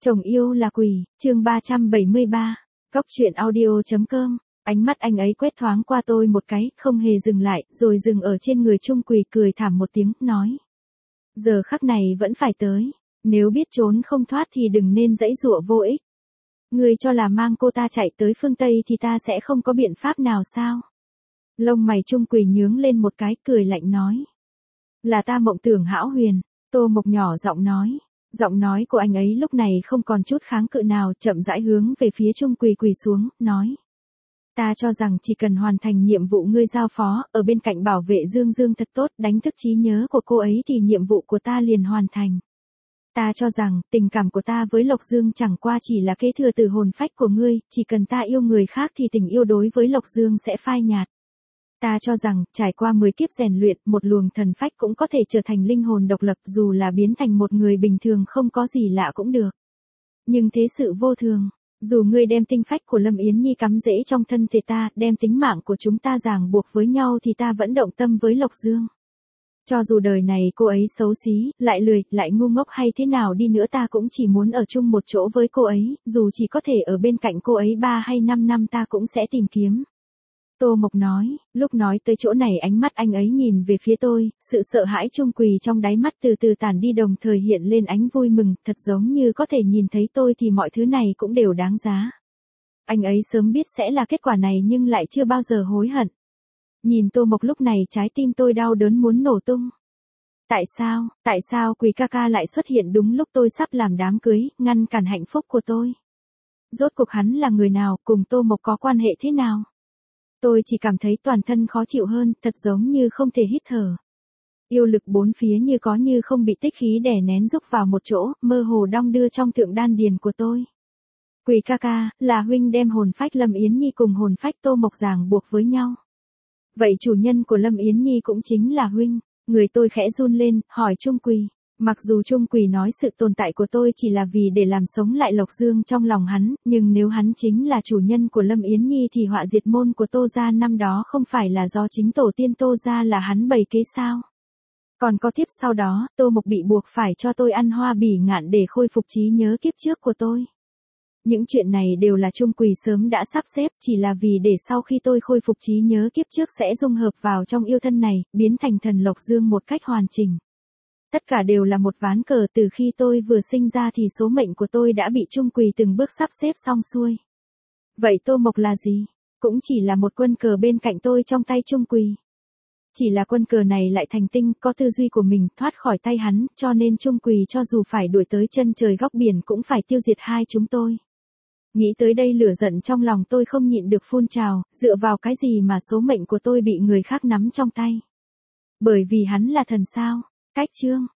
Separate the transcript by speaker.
Speaker 1: Chồng yêu là quỷ, chương 373, Cóc truyện audio.com. Ánh mắt anh ấy quét thoáng qua tôi một cái, không hề dừng lại, rồi dừng ở trên người Trung Quỳ, cười thảm một tiếng, nói. Giờ khắc này vẫn phải tới, nếu biết trốn không thoát thì đừng nên giãy giụa vô ích. Ngươi cho là mang cô ta chạy tới phương Tây thì ta sẽ không có biện pháp nào sao? Lông mày Trung Quỳ nhướng lên một cái, cười lạnh nói. Là ta mộng tưởng hão huyền, Tô Mộc nhỏ giọng nói. Giọng nói của anh ấy lúc này không còn chút kháng cự nào, chậm rãi hướng về phía Trung Quỳ quỳ xuống, nói. Ta cho rằng chỉ cần hoàn thành nhiệm vụ ngươi giao phó, ở bên cạnh bảo vệ Dương Dương thật tốt, đánh thức trí nhớ của cô ấy thì nhiệm vụ của ta liền hoàn thành. Ta cho rằng, tình cảm của ta với Lộc Dương chẳng qua chỉ là kế thừa từ hồn phách của ngươi, chỉ cần ta yêu người khác thì tình yêu đối với Lộc Dương sẽ phai nhạt. Ta cho rằng, trải qua 10 kiếp rèn luyện, một luồng thần phách cũng có thể trở thành linh hồn độc lập, dù là biến thành một người bình thường không có gì lạ cũng được. Nhưng thế sự vô thường, dù ngươi đem tinh phách của Lâm Yến Nhi cắm rễ trong thân thể ta, đem tính mạng của chúng ta ràng buộc với nhau thì ta vẫn động tâm với Lộc Dương. Cho dù đời này cô ấy xấu xí, lại lười, lại ngu ngốc hay thế nào đi nữa ta cũng chỉ muốn ở chung một chỗ với cô ấy, dù chỉ có thể ở bên cạnh cô ấy 3 hay 5 năm ta cũng sẽ tìm kiếm. Tô Mộc nói, lúc nói tới chỗ này ánh mắt anh ấy nhìn về phía tôi, sự sợ hãi Trung Quỳ trong đáy mắt từ từ tản đi, đồng thời hiện lên ánh vui mừng, thật giống như có thể nhìn thấy tôi thì mọi thứ này cũng đều đáng giá. Anh ấy sớm biết sẽ là kết quả này nhưng lại chưa bao giờ hối hận. Nhìn Tô Mộc lúc này trái tim tôi đau đớn muốn nổ tung. Tại sao Quỳ ca ca lại xuất hiện đúng lúc tôi sắp làm đám cưới, ngăn cản hạnh phúc của tôi? Rốt cuộc hắn là người nào, cùng Tô Mộc có quan hệ thế nào? Tôi chỉ cảm thấy toàn thân khó chịu hơn, thật giống như không thể hít thở. Yêu lực bốn phía như có như không bị tích khí đè nén rúc vào một chỗ, mơ hồ đong đưa trong thượng đan điền của tôi. Quỳ ca ca, là huynh đem hồn phách Lâm Yến Nhi cùng hồn phách Tô Mộc ràng buộc với nhau. Vậy chủ nhân của Lâm Yến Nhi cũng chính là huynh. Người tôi khẽ run lên, hỏi Trung Quỳ. Mặc dù Trung Quỳ nói sự tồn tại của tôi chỉ là vì để làm sống lại Lộc Dương trong lòng hắn, nhưng nếu hắn chính là chủ nhân của Lâm Yến Nhi thì họa diệt môn của Tô gia năm đó không phải là do chính tổ tiên Tô gia là hắn bày kế sao? Còn có tiếp sau đó, Tô Mộc bị buộc phải cho tôi ăn hoa bỉ ngạn để khôi phục trí nhớ kiếp trước của tôi. Những chuyện này đều là Trung Quỳ sớm đã sắp xếp, chỉ là vì để sau khi tôi khôi phục trí nhớ kiếp trước sẽ dung hợp vào trong yêu thân này, biến thành thần Lộc Dương một cách hoàn chỉnh. Tất cả đều là một ván cờ, từ khi tôi vừa sinh ra thì số mệnh của tôi đã bị Trung Quỳ từng bước sắp xếp xong xuôi. Vậy Tô Mộc là gì? Cũng chỉ là một quân cờ bên cạnh tôi trong tay Trung Quỳ. Chỉ là quân cờ này lại thành tinh, có tư duy của mình, thoát khỏi tay hắn, cho nên Trung Quỳ cho dù phải đuổi tới chân trời góc biển cũng phải tiêu diệt hai chúng tôi. Nghĩ tới đây lửa giận trong lòng tôi không nhịn được phun trào, dựa vào cái gì mà số mệnh của tôi bị người khác nắm trong tay? Bởi vì hắn là thần sao? Cách chương.